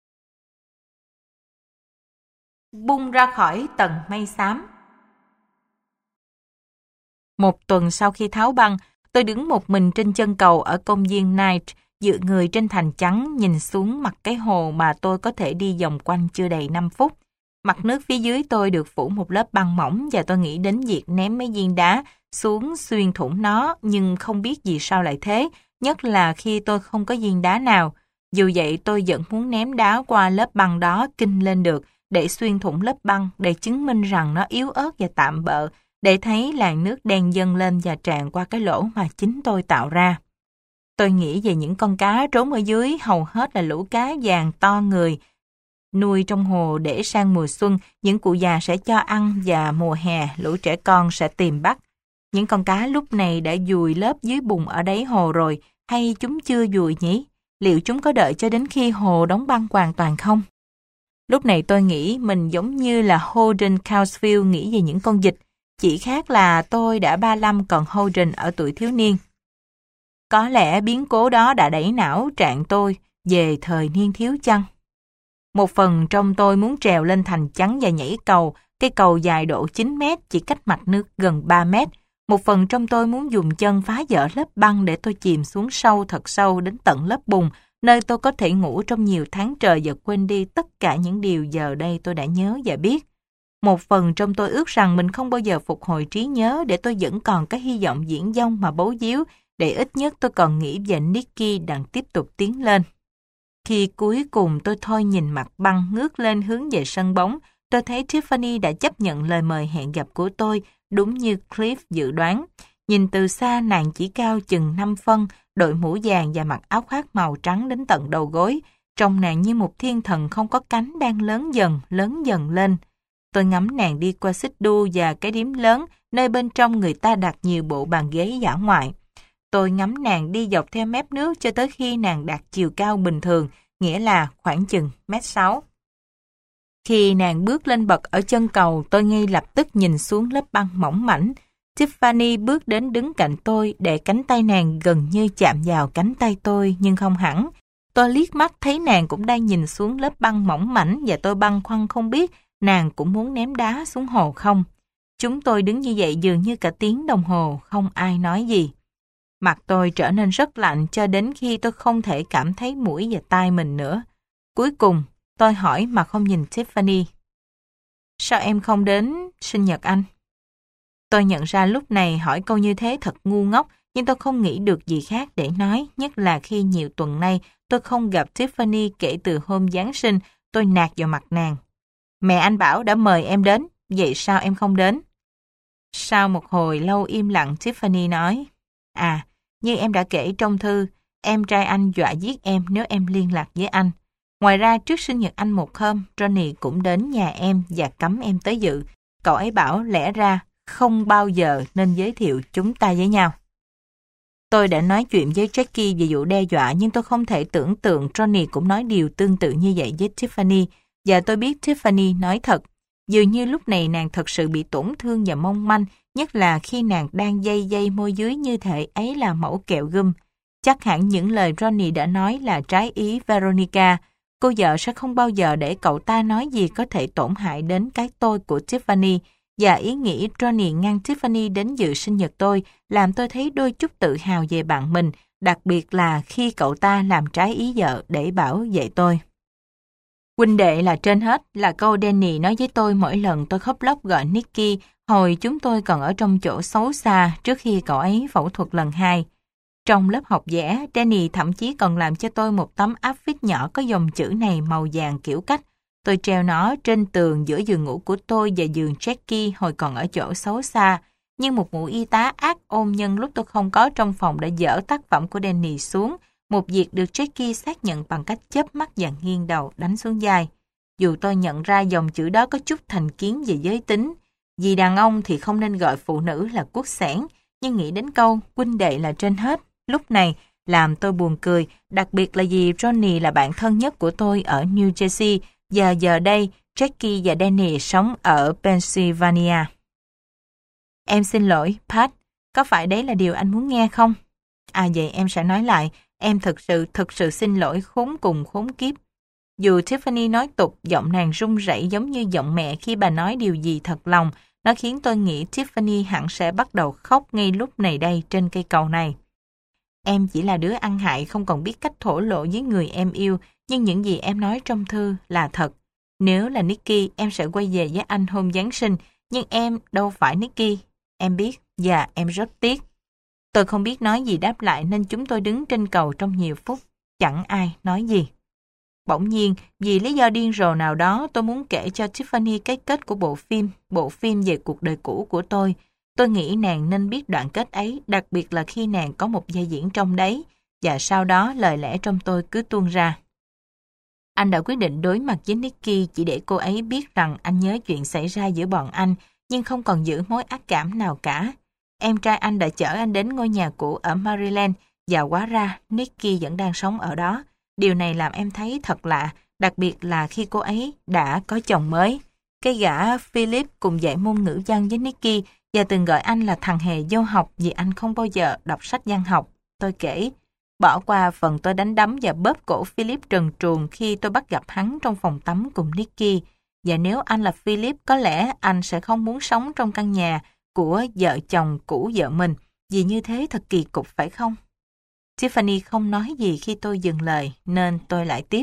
Bung ra khỏi tầng mây xám. Một tuần sau khi tháo băng, tôi đứng một mình trên chân cầu ở công viên Knight, dựa người trên thành trắng nhìn xuống mặt cái hồ mà tôi có thể đi vòng quanh chưa đầy năm phút. Mặt nước phía dưới tôi được phủ một lớp băng mỏng và tôi nghĩ đến việc ném mấy viên đá xuống xuyên thủng nó, nhưng không biết vì sao lại thế, nhất là khi tôi không có viên đá nào. Dù vậy tôi vẫn muốn ném đá qua lớp băng đó kinh lên được, để xuyên thủng lớp băng, để chứng minh rằng nó yếu ớt và tạm bợ, để thấy làn nước đen dâng lên và tràn qua cái lỗ mà chính tôi tạo ra. Tôi nghĩ về những con cá trốn ở dưới, hầu hết là lũ cá vàng to người, nuôi trong hồ để sang mùa xuân, những cụ già sẽ cho ăn và mùa hè lũ trẻ con sẽ tìm bắt. Những con cá lúc này đã dùi lớp dưới bùn ở đáy hồ rồi, hay chúng chưa dùi nhỉ? Liệu chúng có đợi cho đến khi hồ đóng băng hoàn toàn không? Lúc này tôi nghĩ mình giống như là Holden Caulfield nghĩ về những con vịt, chỉ khác là tôi đã ba mươi lăm còn Holden ở tuổi thiếu niên. Có lẽ biến cố đó đã đẩy não trạng tôi về thời niên thiếu chăng? Một phần trong tôi muốn trèo lên thành trắng và nhảy cầu, cây cầu dài độ chín mét chỉ cách mặt nước gần ba mét. Một phần trong tôi muốn dùng chân phá vỡ lớp băng để tôi chìm xuống sâu thật sâu đến tận lớp bùn, nơi tôi có thể ngủ trong nhiều tháng trời và quên đi tất cả những điều giờ đây tôi đã nhớ và biết. Một phần trong tôi ước rằng mình không bao giờ phục hồi trí nhớ để tôi vẫn còn cái hy vọng diễn dông mà bấu víu, để ít nhất tôi còn nghĩ về Nicky đang tiếp tục tiến lên. Khi cuối cùng tôi thôi nhìn mặt băng ngước lên hướng về sân bóng, tôi thấy Tiffany đã chấp nhận lời mời hẹn gặp của tôi, đúng như Cliff dự đoán. Nhìn từ xa nàng chỉ cao chừng năm phân, đội mũ vàng và mặc áo khoác màu trắng đến tận đầu gối. Trông nàng như một thiên thần không có cánh đang lớn dần, lớn dần lên. Tôi ngắm nàng đi qua xích đu và cái điếm lớn, nơi bên trong người ta đặt nhiều bộ bàn ghế dã ngoại. Tôi ngắm nàng đi dọc theo mép nước cho tới khi nàng đạt chiều cao bình thường, nghĩa là khoảng chừng mét sáu. Khi nàng bước lên bậc ở chân cầu, tôi ngay lập tức nhìn xuống lớp băng mỏng mảnh. Tiffany bước đến đứng cạnh tôi, để cánh tay nàng gần như chạm vào cánh tay tôi, nhưng không hẳn. Tôi liếc mắt thấy nàng cũng đang nhìn xuống lớp băng mỏng mảnh và tôi băn khoăn không biết nàng cũng muốn ném đá xuống hồ không. Chúng tôi đứng như vậy dường như cả tiếng đồng hồ, không ai nói gì. Mặt tôi trở nên rất lạnh cho đến khi tôi không thể cảm thấy mũi và tai mình nữa. Cuối cùng, tôi hỏi mà không nhìn Tiffany. Sao em không đến sinh nhật anh? Tôi nhận ra lúc này hỏi câu như thế thật ngu ngốc, nhưng tôi không nghĩ được gì khác để nói, nhất là khi nhiều tuần nay tôi không gặp Tiffany kể từ hôm Giáng sinh. Tôi nạt vào mặt nàng. Mẹ anh bảo đã mời em đến, vậy sao em không đến? Sau một hồi lâu im lặng, Tiffany nói, à, như em đã kể trong thư, Em trai anh dọa giết em nếu em liên lạc với anh. Ngoài ra, trước sinh nhật anh một hôm, Johnny cũng đến nhà em và cấm em tới dự. Cậu ấy bảo lẽ ra không bao giờ nên giới thiệu chúng ta với nhau. Tôi đã nói chuyện với Jackie về vụ đe dọa, nhưng tôi không thể tưởng tượng Johnny cũng nói điều tương tự như vậy với Tiffany. Và tôi biết Tiffany nói thật. Dường như lúc này nàng thật sự bị tổn thương và mong manh, nhất là khi nàng đang dây dây môi dưới như thể ấy là mẫu kẹo gum. Chắc hẳn những lời Johnny đã nói là trái ý Veronica. Cô vợ sẽ không bao giờ để cậu ta nói gì có thể tổn hại đến cái tôi của Tiffany. Và ý nghĩ Johnny ngăn Tiffany đến dự sinh nhật tôi làm tôi thấy đôi chút tự hào về bạn mình, đặc biệt là khi cậu ta làm trái ý vợ để bảo vệ tôi. Huynh đệ là trên hết là câu Danny nói với tôi mỗi lần tôi khóc lóc gọi Nicky hồi chúng tôi còn ở trong chỗ xấu xa trước khi cậu ấy phẫu thuật lần hai. Trong lớp học vẽ, Danny thậm chí còn làm cho tôi một tấm áp phích nhỏ có dòng chữ này màu vàng kiểu cách. Tôi treo nó trên tường giữa giường ngủ của tôi và giường Jackie hồi còn ở chỗ xấu xa. Nhưng một mụ y tá ác ôn nhân lúc tôi không có trong phòng đã dỡ tác phẩm của Danny xuống, một việc được Jackie xác nhận bằng cách chớp mắt và nghiêng đầu đánh xuống vai. Dù tôi nhận ra dòng chữ đó có chút thành kiến về giới tính, vì đàn ông thì không nên gọi phụ nữ là quốc sản, nhưng nghĩ đến câu huynh đệ là trên hết, lúc này làm tôi buồn cười, đặc biệt là vì Johnny là bạn thân nhất của tôi ở New Jersey, và giờ đây Jackie và Danny sống ở Pennsylvania. Em xin lỗi, Pat, có phải đấy là điều anh muốn nghe không? À vậy em sẽ nói lại, em thực sự, thực sự xin lỗi khốn cùng khốn kiếp. Dù Tiffany nói tục, giọng nàng run rẩy giống như giọng mẹ khi bà nói điều gì thật lòng, nó khiến tôi nghĩ Tiffany hẳn sẽ bắt đầu khóc ngay lúc này đây trên cây cầu này. Em chỉ là đứa ăn hại không còn biết cách thổ lộ với người em yêu, nhưng những gì em nói trong thư là thật. Nếu là Nicky, em sẽ quay về với anh hôm Giáng sinh, nhưng em đâu phải Nicky. Em biết, và em rất tiếc. Tôi không biết nói gì đáp lại nên chúng tôi đứng trên cầu trong nhiều phút. Chẳng ai nói gì. Bỗng nhiên, vì lý do điên rồ nào đó, tôi muốn kể cho Tiffany cái kết của bộ phim, bộ phim về cuộc đời cũ của tôi. Tôi nghĩ nàng nên biết đoạn kết ấy, đặc biệt là khi nàng có một vai diễn trong đấy, và sau đó lời lẽ trong tôi cứ tuôn ra. Anh đã quyết định đối mặt với Nicky chỉ để cô ấy biết rằng anh nhớ chuyện xảy ra giữa bọn anh, nhưng không còn giữ mối ác cảm nào cả. Em trai anh đã chở anh đến ngôi nhà cũ ở Maryland, và hóa ra Nicky vẫn đang sống ở đó. Điều này làm em thấy thật lạ, đặc biệt là khi cô ấy đã có chồng mới. Cái gã Philip cùng dạy môn ngữ văn với Nicky và từng gọi anh là thằng hề vô học vì anh không bao giờ đọc sách văn học. Tôi kể, bỏ qua phần tôi đánh đấm và bóp cổ Philip trần truồng khi tôi bắt gặp hắn trong phòng tắm cùng Nicky. Và nếu anh là Philip, có lẽ anh sẽ không muốn sống trong căn nhà của vợ chồng cũ vợ mình, vì như thế thật kỳ cục phải không? Tiffany không nói gì khi tôi dừng lời, nên tôi lại tiếp.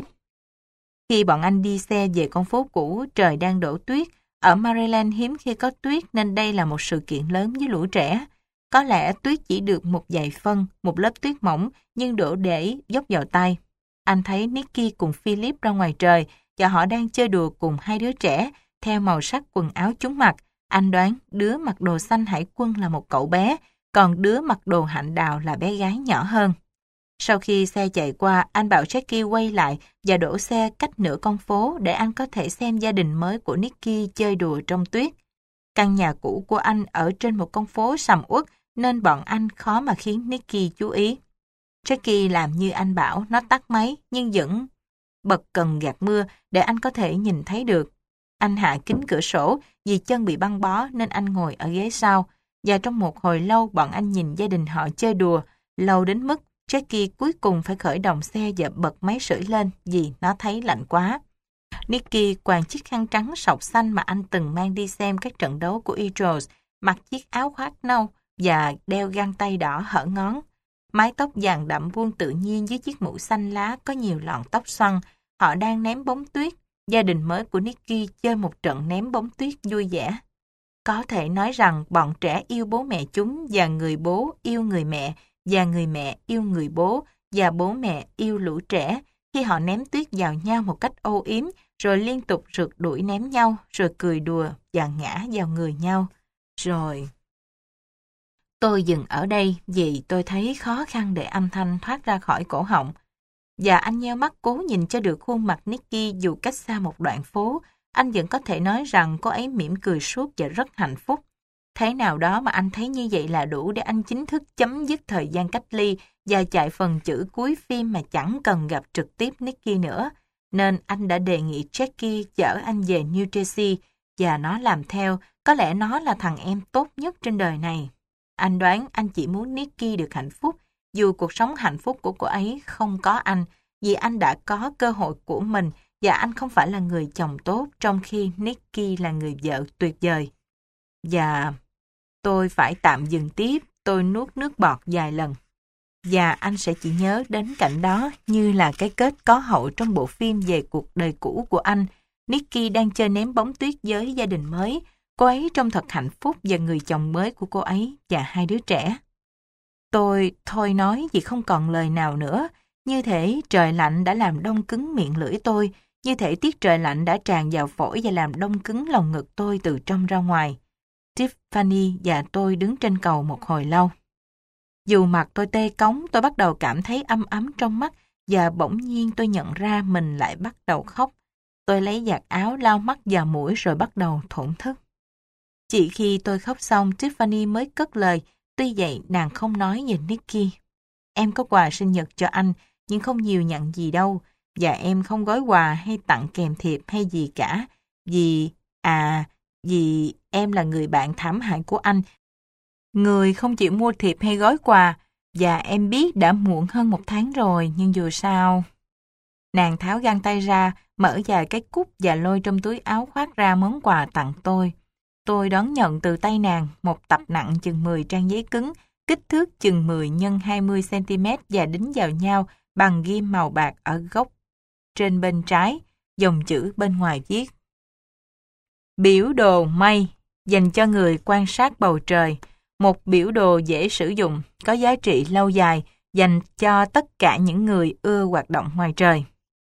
Khi bọn anh đi xe về con phố cũ, trời đang đổ tuyết. Ở Maryland hiếm khi có tuyết nên đây là một sự kiện lớn với lũ trẻ. Có lẽ tuyết chỉ được một vài phân, một lớp tuyết mỏng, nhưng đổ để dốc vào tay. Anh thấy Nicky cùng Philip ra ngoài trời, và họ đang chơi đùa cùng hai đứa trẻ, theo màu sắc quần áo chúng mặc. Anh đoán đứa mặc đồ xanh hải quân là một cậu bé, còn đứa mặc đồ hạnh đào là bé gái nhỏ hơn. Sau khi xe chạy qua, anh bảo Jackie quay lại và đổ xe cách nửa con phố để anh có thể xem gia đình mới của Nicky chơi đùa trong tuyết. Căn nhà cũ của anh ở trên một con phố sầm uất nên bọn anh khó mà khiến Nicky chú ý. Jackie làm như anh bảo, nó tắt máy nhưng vẫn bật cần gạt mưa để anh có thể nhìn thấy được. Anh hạ kính cửa sổ vì chân bị băng bó nên anh ngồi ở ghế sau. Và trong một hồi lâu bọn anh nhìn gia đình họ chơi đùa, lâu đến mức Jackie cuối cùng phải khởi động xe và bật máy sưởi lên vì nó thấy lạnh quá. Nicky quàng chiếc khăn trắng sọc xanh mà anh từng mang đi xem các trận đấu của Eagles, mặc chiếc áo khoác nâu và đeo găng tay đỏ hở ngón. Mái tóc vàng đậm vuông tự nhiên với chiếc mũ xanh lá có nhiều lọn tóc xoăn. Họ đang ném bóng tuyết. Gia đình mới của Nicky chơi một trận ném bóng tuyết vui vẻ. Có thể nói rằng bọn trẻ yêu bố mẹ chúng và người bố yêu người mẹ và người mẹ yêu người bố và bố mẹ yêu lũ trẻ khi họ ném tuyết vào nhau một cách âu yếm rồi liên tục rượt đuổi ném nhau rồi cười đùa và ngã vào người nhau. Rồi... Tôi dừng ở đây vì tôi thấy khó khăn để âm thanh thoát ra khỏi cổ họng. Và anh nheo mắt cố nhìn cho được khuôn mặt Nicky dù cách xa một đoạn phố, anh vẫn có thể nói rằng cô ấy mỉm cười suốt và rất hạnh phúc. Thế nào đó mà anh thấy như vậy là đủ để anh chính thức chấm dứt thời gian cách ly và chạy phần chữ cuối phim mà chẳng cần gặp trực tiếp Nicky nữa. Nên anh đã đề nghị Jackie chở anh về New Jersey và nó làm theo, có lẽ nó là thằng em tốt nhất trên đời này. Anh đoán anh chỉ muốn Nicky được hạnh phúc, dù cuộc sống hạnh phúc của cô ấy không có anh, vì anh đã có cơ hội của mình và anh không phải là người chồng tốt trong khi Nicky là người vợ tuyệt vời. Và tôi phải tạm dừng tiếp, tôi nuốt nước bọt vài lần. Và anh sẽ chỉ nhớ đến cảnh đó như là cái kết có hậu trong bộ phim về cuộc đời cũ của anh. Nicky đang chơi ném bóng tuyết với gia đình mới. Cô ấy trông thật hạnh phúc và người chồng mới của cô ấy và hai đứa trẻ. Tôi thôi nói vì không còn lời nào nữa. Như thể trời lạnh đã làm đông cứng miệng lưỡi tôi. Như thể tiết trời lạnh đã tràn vào phổi và làm đông cứng lòng ngực tôi từ trong ra ngoài. Tiffany và tôi đứng trên cầu một hồi lâu. Dù mặt tôi tê cống, tôi bắt đầu cảm thấy ấm ấm trong mắt và bỗng nhiên tôi nhận ra mình lại bắt đầu khóc. Tôi lấy giặt áo lau mắt và mũi rồi bắt đầu thổn thức. Chỉ khi tôi khóc xong, Tiffany mới cất lời, tuy vậy nàng không nói về Nicky. Em có quà sinh nhật cho anh, nhưng không nhiều nhận gì đâu, và em không gói quà hay tặng kèm thiệp hay gì cả, vì, à, vì em là người bạn thảm hại của anh, người không chịu mua thiệp hay gói quà, và em biết đã muộn hơn một tháng rồi, nhưng dù sao... Nàng tháo găng tay ra, mở vài cái cúc và lôi trong túi áo khoác ra món quà tặng tôi. Tôi đón nhận từ tay nàng một tập nặng chừng mười trang giấy cứng, kích thước chừng mười nhân hai mươi xăng-ti-mét và đính vào nhau bằng ghim màu bạc ở góc trên bên trái, dòng chữ bên ngoài viết. Biểu đồ mây, dành cho người quan sát bầu trời. Một biểu đồ dễ sử dụng, có giá trị lâu dài, dành cho tất cả những người ưa hoạt động ngoài trời.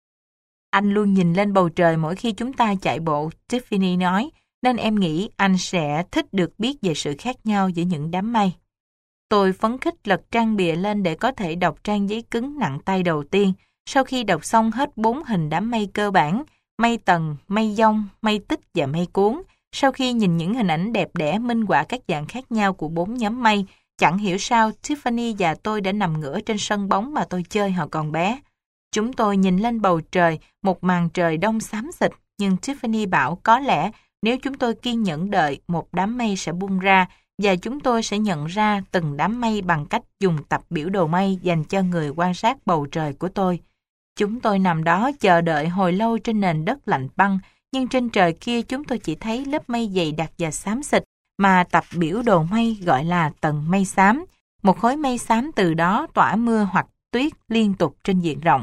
Anh luôn nhìn lên bầu trời mỗi khi chúng ta chạy bộ, Tiffany nói, nên em nghĩ anh sẽ thích được biết về sự khác nhau giữa những đám mây. Tôi phấn khích lật trang bìa lên để có thể đọc trang giấy cứng nặng tay đầu tiên. Sau khi đọc xong hết bốn hình đám mây cơ bản, mây tầng, mây dông, mây tích và mây cuốn, sau khi nhìn những hình ảnh đẹp đẽ minh họa các dạng khác nhau của bốn nhóm mây, chẳng hiểu sao Tiffany và tôi đã nằm ngửa trên sân bóng mà tôi chơi hồi còn bé. Chúng tôi nhìn lên bầu trời, một màn trời đông xám xịt, nhưng Tiffany bảo có lẽ nếu chúng tôi kiên nhẫn đợi, một đám mây sẽ bung ra và chúng tôi sẽ nhận ra từng đám mây bằng cách dùng tập biểu đồ mây dành cho người quan sát bầu trời của tôi. Chúng tôi nằm đó chờ đợi hồi lâu trên nền đất lạnh băng, nhưng trên trời kia chúng tôi chỉ thấy lớp mây dày đặc và xám xịt mà tập biểu đồ mây gọi là tầng mây xám. Một khối mây xám từ đó tỏa mưa hoặc tuyết liên tục trên diện rộng.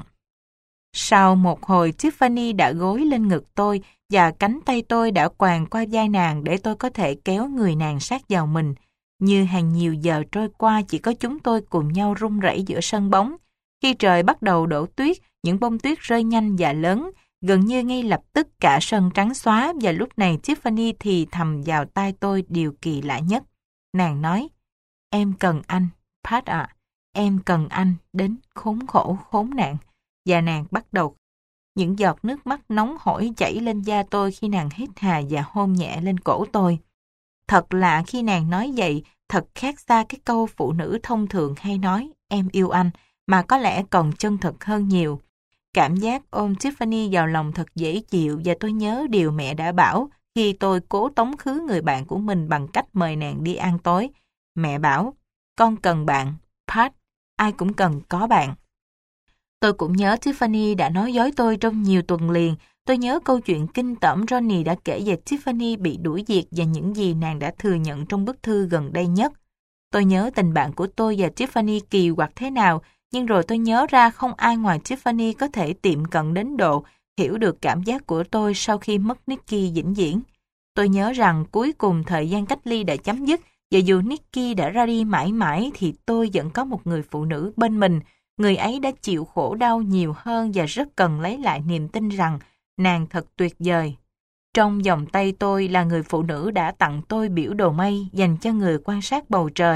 Sau một hồi, Tiffany đã gối lên ngực tôi và cánh tay tôi đã quàng qua vai nàng để tôi có thể kéo người nàng sát vào mình. Như hàng nhiều giờ trôi qua chỉ có chúng tôi cùng nhau rung rẩy giữa sân bóng. Khi trời bắt đầu đổ tuyết, những bông tuyết rơi nhanh và lớn, gần như ngay lập tức cả sân trắng xóa và lúc này Tiffany thì thầm vào tai tôi điều kỳ lạ nhất. Nàng nói, em cần anh, Pat ạ, em cần anh đến khốn khổ khốn nạn. Và nàng bắt đầu. Những giọt nước mắt nóng hổi chảy lên da tôi khi nàng hít hà và hôn nhẹ lên cổ tôi. Thật lạ khi nàng nói vậy, thật khác xa cái câu phụ nữ thông thường hay nói em yêu anh, mà có lẽ còn chân thật hơn nhiều. Cảm giác ôm Tiffany vào lòng thật dễ chịu và tôi nhớ điều mẹ đã bảo khi tôi cố tống khứ người bạn của mình bằng cách mời nàng đi ăn tối. Mẹ bảo, con cần bạn, Pat, ai cũng cần có bạn. Tôi cũng nhớ Tiffany đã nói dối tôi trong nhiều tuần liền. Tôi nhớ câu chuyện kinh tởm Ronnie đã kể về Tiffany bị đuổi việc và những gì nàng đã thừa nhận trong bức thư gần đây nhất. Tôi nhớ tình bạn của tôi và Tiffany kỳ quặc thế nào, nhưng rồi tôi nhớ ra không ai ngoài Tiffany có thể tiệm cận đến độ hiểu được cảm giác của tôi sau khi mất Nicky vĩnh viễn. Tôi nhớ rằng cuối cùng thời gian cách ly đã chấm dứt và dù Nicky đã ra đi mãi mãi thì tôi vẫn có một người phụ nữ bên mình. Người ấy đã chịu khổ đau nhiều hơn và rất cần lấy lại niềm tin rằng nàng thật tuyệt vời. Trong vòng tay tôi là người phụ nữ đã tặng tôi biểu đồ mây dành cho người quan sát bầu trời.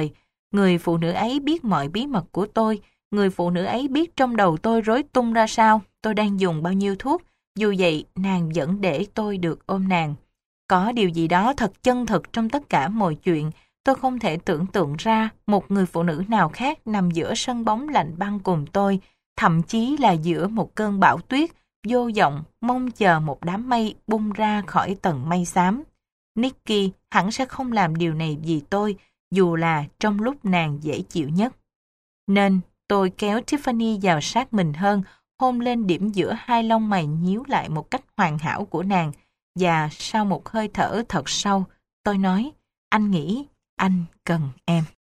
Người phụ nữ ấy biết mọi bí mật của tôi. Người phụ nữ ấy biết trong đầu tôi rối tung ra sao, tôi đang dùng bao nhiêu thuốc. Dù vậy, nàng vẫn để tôi được ôm nàng. Có điều gì đó thật chân thực trong tất cả mọi chuyện. Tôi không thể tưởng tượng ra một người phụ nữ nào khác nằm giữa sân bóng lạnh băng cùng tôi, thậm chí là giữa một cơn bão tuyết, vô vọng mong chờ một đám mây bung ra khỏi tầng mây xám. Nicky hẳn sẽ không làm điều này vì tôi, dù là trong lúc nàng dễ chịu nhất. Nên tôi kéo Tiffany vào sát mình hơn, hôn lên điểm giữa hai lông mày nhíu lại một cách hoàn hảo của nàng, và sau một hơi thở thật sâu, tôi nói, anh nghĩ anh cần em.